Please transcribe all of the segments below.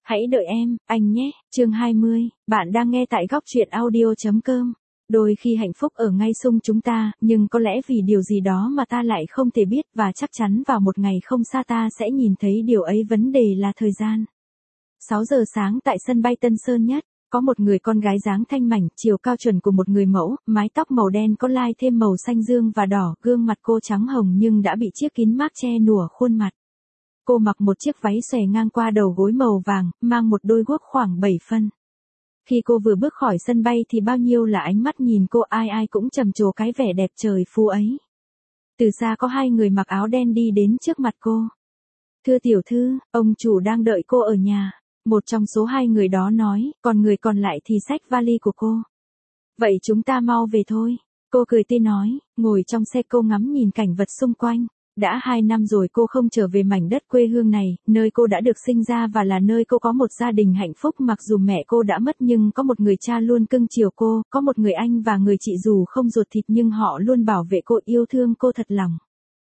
Hãy đợi em, anh nhé. Chương 20, bạn đang nghe tại góc truyện audio.com. Đôi khi hạnh phúc ở ngay xung chúng ta, nhưng có lẽ vì điều gì đó mà ta lại không thể biết và chắc chắn vào một ngày không xa ta sẽ nhìn thấy điều ấy, vấn đề là thời gian. 6 giờ sáng tại sân bay Tân Sơn Nhất, có một người con gái dáng thanh mảnh, chiều cao chuẩn của một người mẫu, mái tóc màu đen có lai thêm màu xanh dương và đỏ, gương mặt cô trắng hồng nhưng đã bị chiếc kính mác che nùa khuôn mặt. Cô mặc một chiếc váy xòe ngang qua đầu gối màu vàng, mang một đôi guốc khoảng 7 phân. Khi cô vừa bước khỏi sân bay thì bao nhiêu là ánh mắt nhìn cô, ai ai cũng trầm trồ cái vẻ đẹp trời phú ấy. Từ xa có hai người mặc áo đen đi đến trước mặt cô. Thưa tiểu thư, ông chủ đang đợi cô ở nhà. Một trong số hai người đó nói, còn người còn lại thì xách vali của cô. Vậy chúng ta mau về thôi. Cô cười tươi nói, ngồi trong xe cô ngắm nhìn cảnh vật xung quanh. Đã 2 năm rồi cô không trở về mảnh đất quê hương này, nơi cô đã được sinh ra và là nơi cô có một gia đình hạnh phúc. Mặc dù mẹ cô đã mất nhưng có một người cha luôn cưng chiều cô, có một người anh và người chị dù không ruột thịt nhưng họ luôn bảo vệ cô, yêu thương cô thật lòng.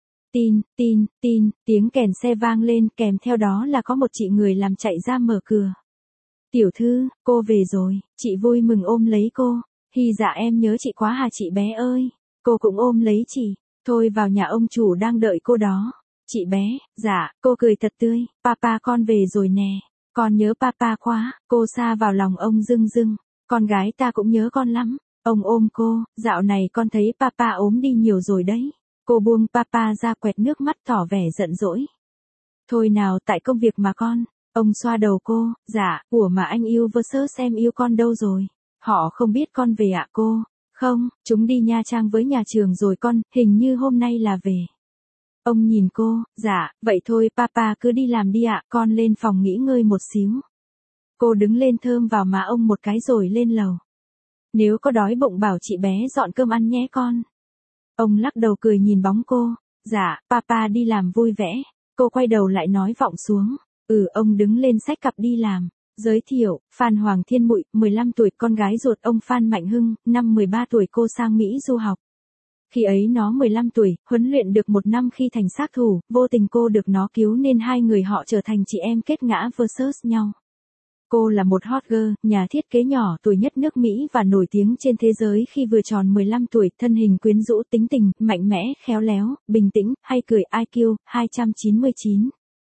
Tiếng kèn xe vang lên, kèm theo đó là có một chị người làm chạy ra mở cửa. Tiểu thư, cô về rồi. Chị vui mừng ôm lấy cô. Hi dạ em nhớ chị quá hà chị bé ơi. Cô cũng ôm lấy chị. Thôi vào nhà, ông chủ đang đợi cô đó. Chị bé, dạ, cô cười thật tươi. Papa con về rồi nè. Con nhớ papa quá. Cô sa vào lòng ông rưng rưng. Con gái ta cũng nhớ con lắm. Ông ôm cô, dạo này con thấy papa ốm đi nhiều rồi đấy. Cô buông papa ra, quẹt nước mắt tỏ vẻ giận dỗi. Thôi nào, tại công việc mà con. Ông xoa đầu cô, dạ, của mà anh yêu versus em yêu con đâu rồi? Họ không biết con về ạ cô. Không, chúng đi Nha Trang với nhà trường rồi con, hình như hôm nay là về. Ông nhìn cô, dạ, vậy thôi papa cứ đi làm đi ạ, con lên phòng nghỉ ngơi một xíu. Cô đứng lên thơm vào má ông một cái rồi lên lầu. Nếu có đói bụng bảo chị bé dọn cơm ăn nhé con. Ông lắc đầu cười nhìn bóng cô, dạ, papa đi làm vui vẻ. Cô quay đầu lại nói vọng xuống, ông đứng lên xách cặp đi làm. Giới thiệu, Phan Hoàng Thiên Mụi, 15 tuổi, con gái ruột ông Phan Mạnh Hưng, năm 13 tuổi cô sang Mỹ du học. Khi ấy nó 15 tuổi, huấn luyện được 1 năm khi thành sát thủ, vô tình cô được nó cứu nên hai người họ trở thành chị em kết ngã versus nhau. Cô là một hot girl, nhà thiết kế nhỏ tuổi nhất nước Mỹ và nổi tiếng trên thế giới khi vừa tròn 15 tuổi, thân hình quyến rũ, tính tình, mạnh mẽ, khéo léo, bình tĩnh, hay cười, IQ, 299.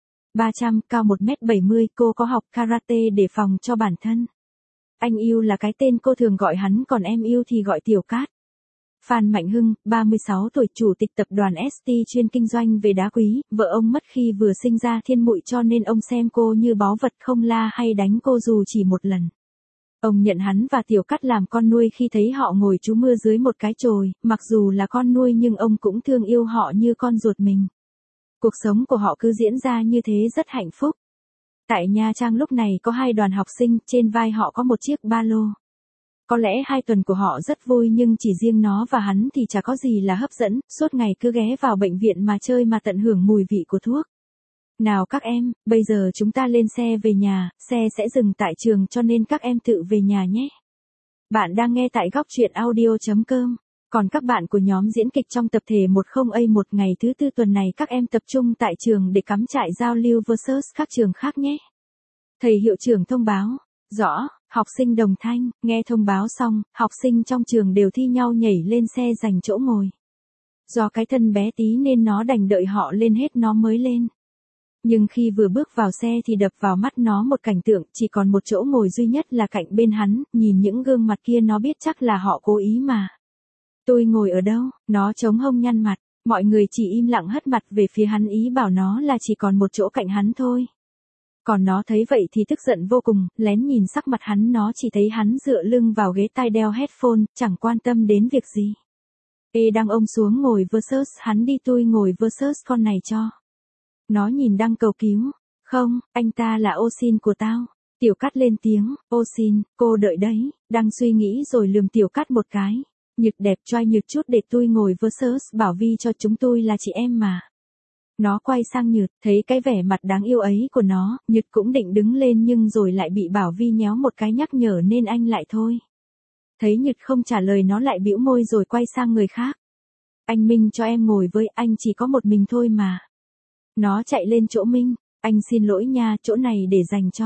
300, cao 1m70, cô có học karate để phòng cho bản thân. Anh yêu là cái tên cô thường gọi hắn, còn em yêu thì gọi Tiểu Cát. Phan Mạnh Hưng, 36 tuổi, chủ tịch tập đoàn ST chuyên kinh doanh về đá quý, vợ ông mất khi vừa sinh ra Thiên Mụi cho nên ông xem cô như báu vật, không la hay đánh cô dù chỉ một lần. Ông nhận hắn và Tiểu Cát làm con nuôi khi thấy họ ngồi trú mưa dưới một cái chòi, mặc dù là con nuôi nhưng ông cũng thương yêu họ như con ruột mình. Cuộc sống của họ cứ diễn ra như thế rất hạnh phúc. Tại Nha Trang lúc này có 2 đoàn học sinh, trên vai họ có một chiếc ba lô. Có lẽ 2 tuần của họ rất vui nhưng chỉ riêng nó và hắn thì chả có gì là hấp dẫn, suốt ngày cứ ghé vào bệnh viện mà chơi mà tận hưởng mùi vị của thuốc. Nào các em, bây giờ chúng ta lên xe về nhà, xe sẽ dừng tại trường cho nên các em tự về nhà nhé. Bạn đang nghe tại góc truyện audio.com. Còn các bạn của nhóm diễn kịch trong tập thể 10A1 ngày thứ Tư tuần này các em tập trung tại trường để cắm trại giao lưu versus các trường khác nhé. Thầy hiệu trưởng thông báo. Rõ, học sinh đồng thanh, nghe thông báo xong, học sinh trong trường đều thi nhau nhảy lên xe giành chỗ ngồi. Do cái thân bé tí nên nó đành đợi họ lên hết nó mới lên. Nhưng khi vừa bước vào xe thì đập vào mắt nó một cảnh tượng, chỉ còn một chỗ ngồi duy nhất là cạnh bên hắn, nhìn những gương mặt kia nó biết chắc là họ cố ý mà. Tôi ngồi ở đâu? Nó chống hông nhăn mặt, mọi người chỉ im lặng hất mặt về phía hắn, ý bảo nó là chỉ còn một chỗ cạnh hắn thôi. Còn nó thấy vậy thì tức giận vô cùng, lén nhìn sắc mặt hắn, nó chỉ thấy hắn dựa lưng vào ghế tai đeo headphone, chẳng quan tâm đến việc gì. Đăng ông xuống ngồi versus hắn đi, tôi ngồi versus con này cho. Nó nhìn Đăng cầu cứu. Không, anh ta là Osin của tao. Tiểu Cát lên tiếng, Osin, cô đợi đấy. Đăng suy nghĩ rồi lườm Tiểu Cát một cái. Nhược đẹp trai nhược chút để tôi ngồi versus bảo vi cho chúng tôi là chị em mà. Nó quay sang Nhược, thấy cái vẻ mặt đáng yêu ấy của nó, Nhược cũng định đứng lên nhưng rồi lại bị Bảo Vi nhéo một cái nhắc nhở nên anh lại thôi. Thấy Nhược không trả lời nó lại bĩu môi rồi quay sang người khác. Anh Minh cho em ngồi với, anh chỉ có một mình thôi mà. Nó chạy lên chỗ Minh, anh xin lỗi nha, chỗ này để dành cho.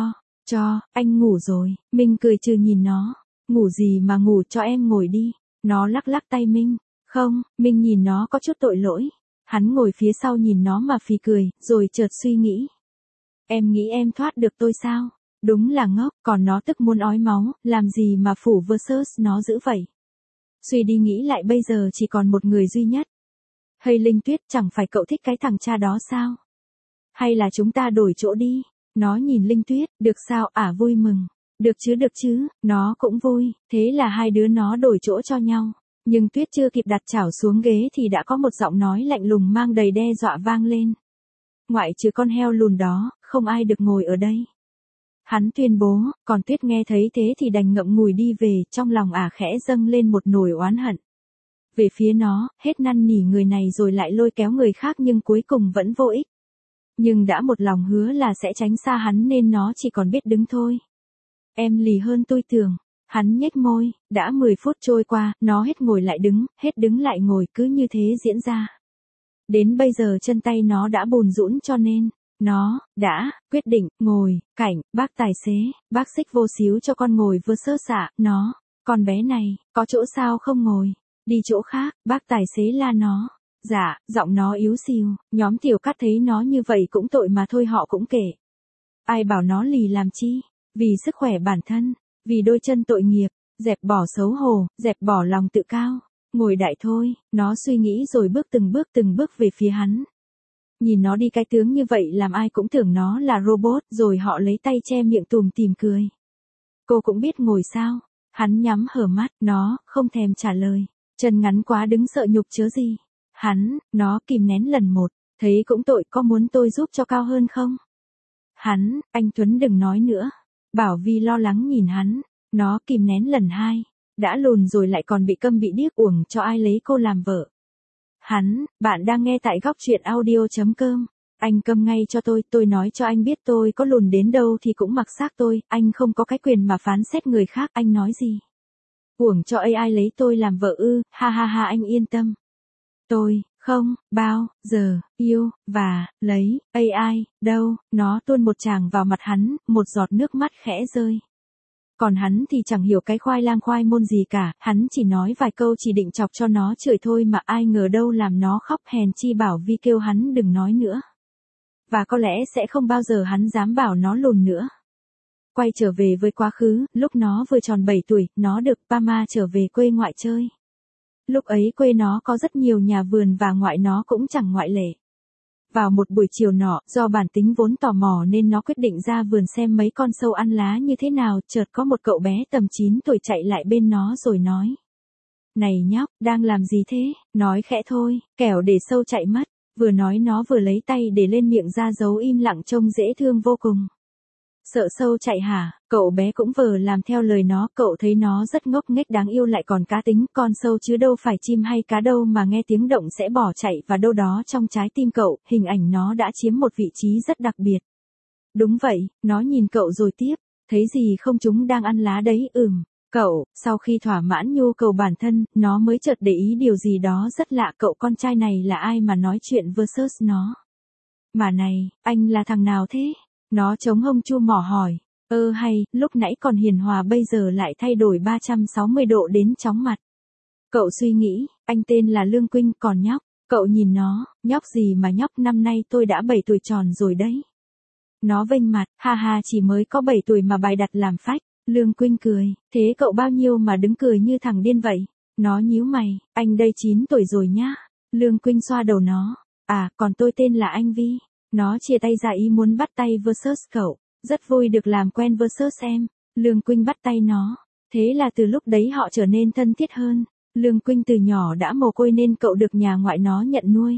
Anh ngủ rồi, Minh cười trừ nhìn nó. Ngủ gì mà ngủ, cho em ngồi đi. Nó lắc lắc tay Minh. Không, Minh nhìn nó có chút tội lỗi. Hắn ngồi phía sau nhìn nó mà phì cười, rồi chợt suy nghĩ. Em nghĩ em thoát được tôi sao? Đúng là ngốc, còn nó tức muốn ói máu, làm gì mà phủ versus nó dữ vậy? Suy đi nghĩ lại bây giờ chỉ còn một người duy nhất. Hay Linh Tuyết, chẳng phải cậu thích cái thằng cha đó sao? Hay là chúng ta đổi chỗ đi? Nó nhìn Linh Tuyết, được sao, vui mừng. Được chứ, nó cũng vui, thế là hai đứa nó đổi chỗ cho nhau. Nhưng Tuyết chưa kịp đặt chảo xuống ghế thì đã có một giọng nói lạnh lùng mang đầy đe dọa vang lên. Ngoại trừ con heo lùn đó, không ai được ngồi ở đây. Hắn tuyên bố, còn Tuyết nghe thấy thế thì đành ngậm ngùi đi về, trong lòng khẽ dâng lên một nỗi oán hận. Về phía nó, hết năn nỉ người này rồi lại lôi kéo người khác nhưng cuối cùng vẫn vô ích. Nhưng đã một lòng hứa là sẽ tránh xa hắn nên nó chỉ còn biết đứng thôi. Em lì hơn tôi tưởng. Hắn nhếch môi, đã 10 phút trôi qua, nó hết ngồi lại đứng, hết đứng lại ngồi, cứ như thế diễn ra. Đến bây giờ chân tay nó đã bùn rũn cho nên, nó đã quyết định ngồi cạnh bác tài xế, bác xích vô xíu cho con ngồi vừa sơ xạ, nó, con bé này, có chỗ sao không ngồi, đi chỗ khác, bác tài xế la nó. Dạ, giọng nó yếu xìu, nhóm Tiểu Cát thấy nó như vậy cũng tội mà thôi họ cũng kể. Ai bảo nó lì làm chi, vì sức khỏe bản thân, vì đôi chân tội nghiệp, dẹp bỏ xấu hổ, dẹp bỏ lòng tự cao, ngồi đại thôi, nó suy nghĩ rồi bước từng bước về phía hắn. Nhìn nó đi cái tướng như vậy làm ai cũng tưởng nó là robot, rồi họ lấy tay che miệng tùm tìm cười. Cô cũng biết ngồi sao? Hắn nhắm hở mắt, nó không thèm trả lời. Chân ngắn quá đứng sợ nhục chớ gì. Nó kìm nén lần một, thấy cũng tội, có muốn tôi giúp cho cao hơn không? Anh Tuấn đừng nói nữa. Bảo Vi lo lắng nhìn hắn, nó kìm nén lần hai, đã lùn rồi lại còn bị câm bị điếc, uổng cho ai lấy cô làm vợ. Bạn đang nghe tại góc truyện audio.com. Anh câm ngay cho tôi nói cho anh biết tôi có lùn đến đâu thì cũng mặc xác tôi, anh không có cái quyền mà phán xét người khác, anh nói gì? Uổng cho AI lấy tôi làm vợ ư, ha ha ha, anh yên tâm. Tôi không bao giờ yêu và lấy AI đâu, nó tuôn một tràng vào mặt hắn, một giọt nước mắt khẽ rơi. Còn hắn thì chẳng hiểu cái khoai lang khoai môn gì cả, hắn chỉ nói vài câu chỉ định chọc cho nó chửi thôi mà ai ngờ đâu làm nó khóc, hèn chi Bảo Vi kêu hắn đừng nói nữa. Và có lẽ sẽ không bao giờ hắn dám bảo nó lùn nữa. Quay trở về với quá khứ, lúc nó vừa tròn 7 tuổi, nó được Pama trở về quê ngoại chơi. Lúc ấy quê nó có rất nhiều nhà vườn và ngoại nó cũng chẳng ngoại lệ. Vào một buổi chiều nọ, do bản tính vốn tò mò nên nó quyết định ra vườn xem mấy con sâu ăn lá như thế nào, chợt có một cậu bé tầm 9 tuổi chạy lại bên nó rồi nói. Này nhóc, đang làm gì thế? Nói khẽ thôi, kẻo để sâu chạy mất. Vừa nói nó vừa lấy tay để lên miệng ra dấu im lặng trông dễ thương vô cùng. Sợ sâu chạy hả? Cậu bé cũng vờ làm theo lời nó, cậu thấy nó rất ngốc nghếch đáng yêu lại còn cá tính, con sâu chứ đâu phải chim hay cá đâu mà nghe tiếng động sẽ bỏ chạy, và đâu đó trong trái tim cậu, hình ảnh nó đã chiếm một vị trí rất đặc biệt. Đúng vậy, nó nhìn cậu rồi tiếp, thấy gì không, chúng đang ăn lá đấy. Cậu, sau khi thỏa mãn nhu cầu bản thân, nó mới chợt để ý điều gì đó rất lạ, cậu con trai này là ai mà nói chuyện versus nó. Mà này, anh là thằng nào thế? Nó chống hông chu mỏ hỏi. Hay, lúc nãy còn hiền hòa bây giờ lại thay đổi 360 độ đến chóng mặt. Cậu suy nghĩ, anh tên là Lương Quynh, còn nhóc. Cậu nhìn nó, nhóc gì mà nhóc, năm nay tôi đã 7 tuổi tròn rồi đấy. Nó vênh mặt, ha ha, chỉ mới có 7 tuổi mà bài đặt làm phách. Lương Quynh cười, thế cậu bao nhiêu mà đứng cười như thằng điên vậy? Nó nhíu mày, anh đây 9 tuổi rồi nhá. Lương Quynh xoa đầu nó, còn tôi tên là anh Vi. Nó chia tay ra ý muốn bắt tay versus cậu, rất vui được làm quen versus em. Lương Quynh bắt tay nó, thế là từ lúc đấy họ trở nên thân thiết hơn. Lương Quynh từ nhỏ đã mồ côi nên cậu được nhà ngoại nó nhận nuôi.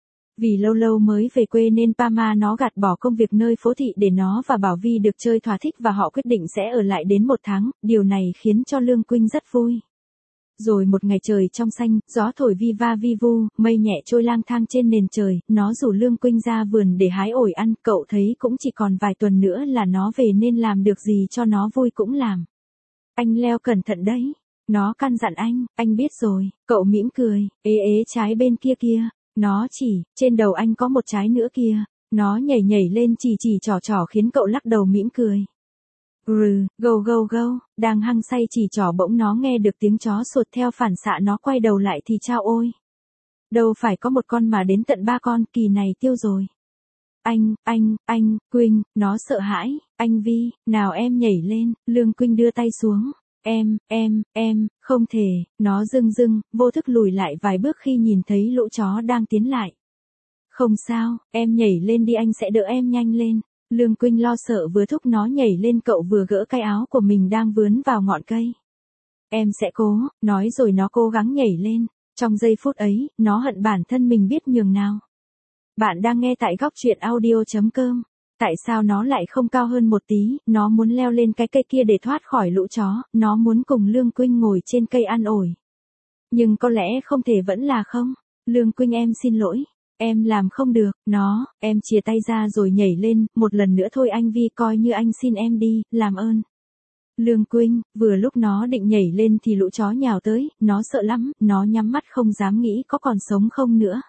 Vì lâu lâu mới về quê nên Pama nó gạt bỏ công việc nơi phố thị để nó và Bảo Vi được chơi thỏa thích và họ quyết định sẽ ở lại đến 1 tháng, điều này khiến cho Lương Quynh rất vui. Rồi một ngày trời trong xanh, gió thổi vi va vi vu, mây nhẹ trôi lang thang trên nền trời, nó rủ Lương Quynh ra vườn để hái ổi ăn, cậu thấy cũng chỉ còn vài tuần nữa là nó về nên làm được gì cho nó vui cũng làm. Anh leo cẩn thận đấy. Nó căn dặn anh biết rồi, cậu mỉm cười, trái bên kia kia. Nó chỉ, trên đầu anh có một trái nữa kia. Nó nhảy lên chỉ trò khiến cậu lắc đầu mỉm cười. Go, đang hăng say chỉ trỏ bỗng nó nghe được tiếng chó sột theo phản xạ nó quay đầu lại thì chao ôi. Đâu phải có một con mà đến tận 3 con, kỳ này tiêu rồi. Anh, Quỳnh, nó sợ hãi, anh Vi, nào em nhảy lên, Lương Quỳnh đưa tay xuống. Em, không thể, nó dưng, vô thức lùi lại vài bước khi nhìn thấy lũ chó đang tiến lại. Không sao, em nhảy lên đi anh sẽ đỡ em nhanh lên. Lương Quỳnh lo sợ vừa thúc nó nhảy lên cậu vừa gỡ cái áo của mình đang vướng vào ngọn cây. Em sẽ cố, nói rồi nó cố gắng nhảy lên. Trong giây phút ấy, nó hận bản thân mình biết nhường nào. Bạn đang nghe tại góc truyện audio.com. Tại sao nó lại không cao hơn một tí, nó muốn leo lên cái cây kia để thoát khỏi lũ chó, nó muốn cùng Lương Quỳnh ngồi trên cây ăn ổi. Nhưng có lẽ không thể vẫn là không. Lương Quỳnh em xin lỗi. Em làm không được, em chìa tay ra rồi nhảy lên, một lần nữa thôi anh Vi coi như anh xin em đi, làm ơn. Lương Quỳnh, vừa lúc nó định nhảy lên thì lũ chó nhào tới, nó sợ lắm, nó nhắm mắt không dám nghĩ có còn sống không nữa.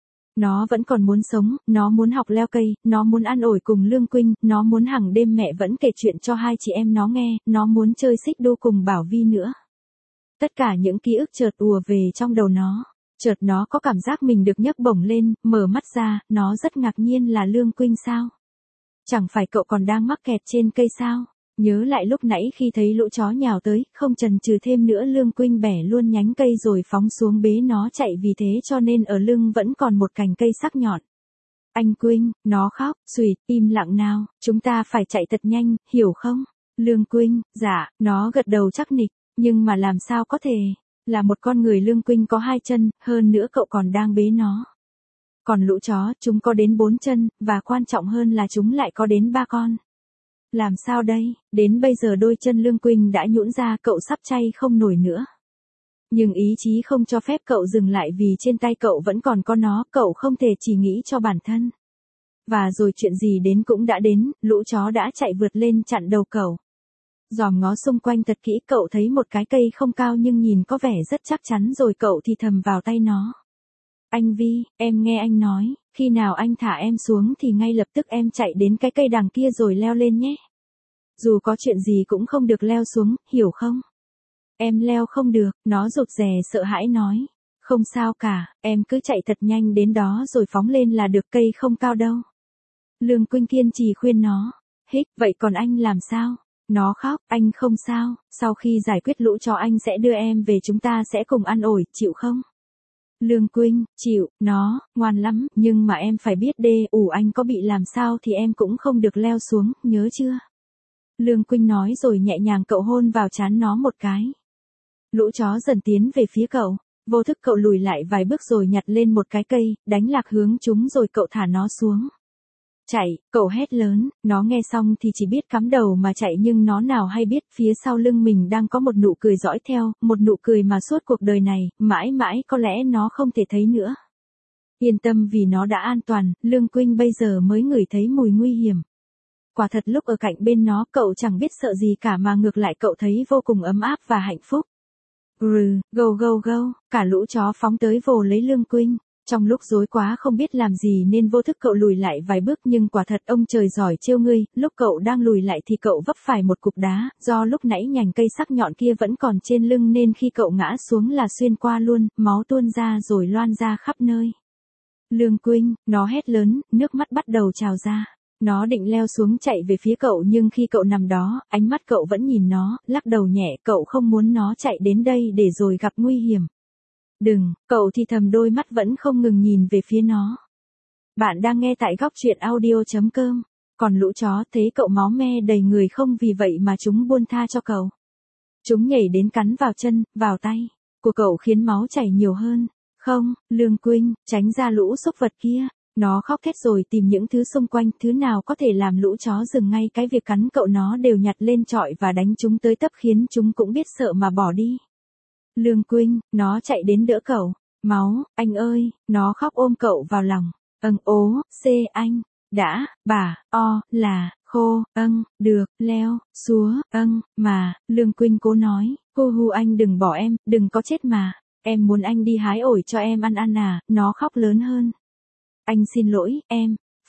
Nó vẫn còn muốn sống, nó muốn học leo cây, nó muốn ăn ổi cùng Lương Quỳnh, nó muốn hàng đêm mẹ vẫn kể chuyện cho hai chị em nó nghe, nó muốn chơi xích đu cùng Bảo Vi nữa. Tất cả những ký ức chợt ùa về trong đầu nó. Chợt nó có cảm giác mình được nhấc bổng lên, mở mắt ra, nó rất ngạc nhiên là Lương Quỳnh sao? Chẳng phải cậu còn đang mắc kẹt trên cây sao? Nhớ lại lúc nãy khi thấy lũ chó nhào tới, không chần chừ thêm nữa Lương Quỳnh bẻ luôn nhánh cây rồi phóng xuống bế nó chạy vì thế cho nên ở lưng vẫn còn một cành cây sắc nhọn. Anh Quỳnh, nó khóc, xuỵt, im lặng nào, chúng ta phải chạy thật nhanh, hiểu không? Lương Quỳnh, dạ, nó gật đầu chắc nịch, nhưng mà làm sao có thể? Là một con người Lương Quỳnh có 2 chân, hơn nữa cậu còn đang bế nó. Còn lũ chó, chúng có đến 4 chân, và quan trọng hơn là chúng lại có đến 3 con. Làm sao đây, đến bây giờ đôi chân Lương Quỳnh đã nhũn ra cậu sắp chay không nổi nữa. Nhưng ý chí không cho phép cậu dừng lại vì trên tay cậu vẫn còn có nó, cậu không thể chỉ nghĩ cho bản thân. Và rồi chuyện gì đến cũng đã đến, lũ chó đã chạy vượt lên chặn đầu cậu. Dòm ngó xung quanh thật kỹ cậu thấy một cái cây không cao nhưng nhìn có vẻ rất chắc chắn rồi cậu thì thầm vào tay nó. Anh Vi, em nghe anh nói, khi nào anh thả em xuống thì ngay lập tức em chạy đến cái cây đằng kia rồi leo lên nhé. Dù có chuyện gì cũng không được leo xuống, hiểu không? Em leo không được, nó rụt rè sợ hãi nói. Không sao cả, em cứ chạy thật nhanh đến đó rồi phóng lên là được cây không cao đâu. Lương Quỳnh kiên trì khuyên nó. Hích, vậy còn anh làm sao? Nó khóc, anh không sao, sau khi giải quyết lũ chó anh sẽ đưa em về chúng ta sẽ cùng ăn ổi, chịu không? Lương Quỳnh, chịu, nó, ngoan lắm, nhưng mà em phải biết anh có bị làm sao thì em cũng không được leo xuống, nhớ chưa? Lương Quỳnh nói rồi nhẹ nhàng cậu hôn vào trán nó một cái. Lũ chó dần tiến về phía cậu, vô thức cậu lùi lại vài bước rồi nhặt lên một cái cây, đánh lạc hướng chúng rồi cậu thả nó xuống. Chạy, cậu hét lớn, nó nghe xong thì chỉ biết cắm đầu mà chạy nhưng nó nào hay biết phía sau lưng mình đang có một nụ cười dõi theo, một nụ cười mà suốt cuộc đời này, mãi mãi có lẽ nó không thể thấy nữa. Yên tâm vì nó đã an toàn, Lương Quỳnh bây giờ mới ngửi thấy mùi nguy hiểm. Quả thật lúc ở cạnh bên nó cậu chẳng biết sợ gì cả mà ngược lại cậu thấy vô cùng ấm áp và hạnh phúc. Go, cả lũ chó phóng tới vồ lấy Lương Quỳnh. Trong lúc rối quá không biết làm gì nên vô thức cậu lùi lại vài bước nhưng quả thật ông trời giỏi trêu ngươi, lúc cậu đang lùi lại thì cậu vấp phải một cục đá, do lúc nãy nhành cây sắc nhọn kia vẫn còn trên lưng nên khi cậu ngã xuống là xuyên qua luôn, máu tuôn ra rồi loan ra khắp nơi. Lương Quỳnh, nó hét lớn, nước mắt bắt đầu trào ra. Nó định leo xuống chạy về phía cậu nhưng khi cậu nằm đó, ánh mắt cậu vẫn nhìn nó, lắc đầu nhẹ, cậu không muốn nó chạy đến đây để rồi gặp nguy hiểm. Đừng, cậu thì thầm đôi mắt vẫn không ngừng nhìn về phía nó. Bạn đang nghe tại góc truyện audio.com. Còn lũ chó thấy cậu máu me đầy người không vì vậy mà chúng buông tha cho cậu. Chúng nhảy đến cắn vào chân, vào tay của cậu khiến máu chảy nhiều hơn. Không, Lương Quỳnh, tránh ra lũ súc vật kia. Nó khóc thét rồi tìm những thứ xung quanh, thứ nào có thể làm lũ chó dừng ngay cái việc cắn cậu nó đều nhặt lên chọi và đánh chúng tới tấp khiến chúng cũng biết sợ mà bỏ đi. Lương Quỳnh, nó chạy đến đỡ cậu. Máu, anh ơi, nó khóc ôm cậu vào lòng. Anh, đã, bà, là, khô, được, leo, xúa, mà, Lương Quỳnh cố nói, hu anh đừng bỏ em, đừng có chết mà, em muốn anh đi hái ổi cho em ăn à, nó khóc lớn hơn. Anh xin lỗi, em,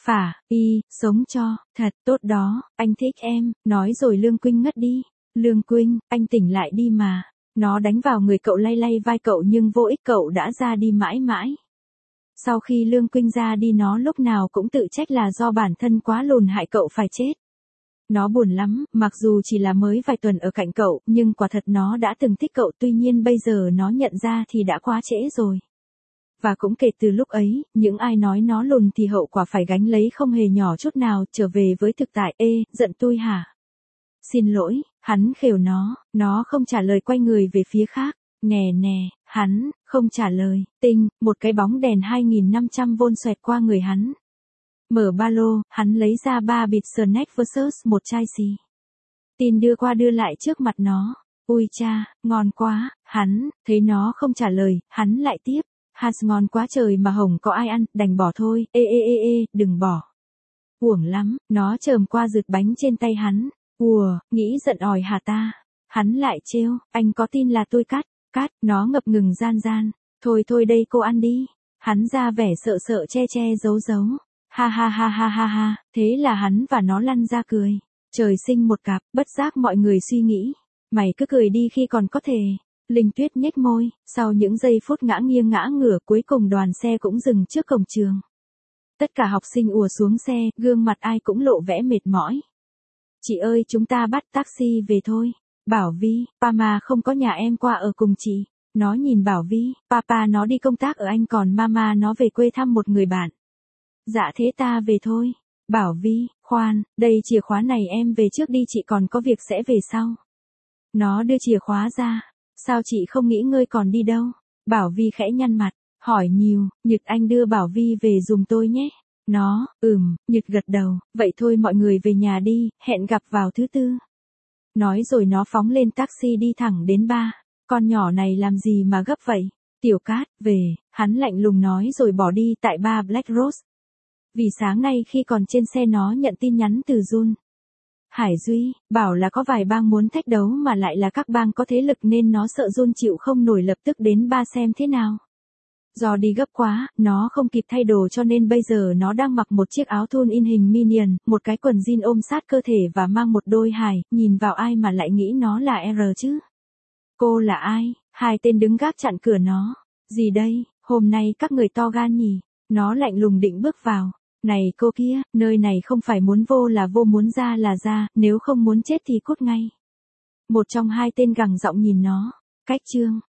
sống cho, thật tốt đó, anh thích em, nói rồi Lương Quynh ngất đi. Lương Quynh, anh tỉnh lại đi mà. Nó đánh vào người cậu lay lay vai cậu nhưng vô ích, cậu đã ra đi mãi mãi. Sau khi Lương Quynh ra đi nó lúc nào cũng tự trách là do bản thân quá lùn hại cậu phải chết. Nó buồn lắm, mặc dù chỉ là mới vài tuần ở cạnh cậu, nhưng quả thật nó đã từng thích cậu, tuy nhiên bây giờ nó nhận ra thì đã quá trễ rồi. Và cũng kể từ lúc ấy, những ai nói nó lùn thì hậu quả phải gánh lấy không hề nhỏ chút nào, trở về với thực tại. Giận tôi hả? Xin lỗi, hắn khều nó không trả lời, quay người về phía khác. Nè, hắn, không trả lời. Tinh, một cái bóng đèn 2500V xoẹt qua người hắn. Mở ba lô, hắn lấy ra 3 bịch snack versus một chai xì. Tin đưa qua đưa lại trước mặt nó. Ui cha, ngon quá, hắn, thấy nó không trả lời, hắn lại tiếp. Hạt ngon quá trời mà hổng có ai ăn, đành bỏ thôi, đừng bỏ. Uổng lắm, nó chồm qua rực bánh trên tay hắn. Nghĩ giận òi hả ta? Hắn lại trêu, anh có tin là tôi cắt, nó ngập ngừng gian. Thôi đây cô ăn đi. Hắn ra vẻ sợ che giấu. Ha, thế là hắn và nó lăn ra cười. Trời sinh một cặp, bất giác mọi người suy nghĩ. Mày cứ cười đi khi còn có thể. Linh Tuyết nhếch môi, sau những giây phút ngã nghiêng ngã ngửa cuối cùng đoàn xe cũng dừng trước cổng trường. Tất cả học sinh ùa xuống xe, gương mặt ai cũng lộ vẻ mệt mỏi. Chị ơi, chúng ta bắt taxi về thôi. Bảo Vi, Pama không có nhà em qua ở cùng chị. Nó nhìn Bảo Vi, papa nó đi công tác ở Anh còn mama nó về quê thăm một người bạn. Dạ thế ta về thôi. Bảo Vi, khoan, đây chìa khóa này em về trước đi, chị còn có việc sẽ về sau. Nó đưa chìa khóa ra. Sao chị không nghỉ ngơi còn đi đâu? Bảo Vi khẽ nhăn mặt, hỏi nhiều, Nhật anh đưa Bảo Vi về giùm tôi nhé. Nó, Nhật gật đầu, vậy thôi mọi người về nhà đi, hẹn gặp vào thứ Tư. Nói rồi nó phóng lên taxi đi thẳng đến ba. Con nhỏ này làm gì mà gấp vậy? Tiểu Cát, về, hắn lạnh lùng nói rồi bỏ đi tại ba Black Rose. Vì sáng nay khi còn trên xe nó nhận tin nhắn từ Jun. Hải Duy, bảo là có vài bang muốn thách đấu mà lại là các bang có thế lực nên nó sợ Jun chịu không nổi, lập tức đến ba xem thế nào. Do đi gấp quá, nó không kịp thay đồ cho nên bây giờ nó đang mặc một chiếc áo thun in hình Minion, một cái quần jean ôm sát cơ thể và mang một đôi hài, nhìn vào ai mà lại nghĩ nó là R chứ? Cô là ai? Hai tên đứng gác chặn cửa nó. Gì đây, hôm nay các người to gan nhỉ? Nó lạnh lùng định bước vào. Này cô kia, nơi này không phải muốn vô là vô, muốn ra là ra, nếu không muốn chết thì cút ngay. Một trong hai tên gằn giọng nhìn nó. Cách chương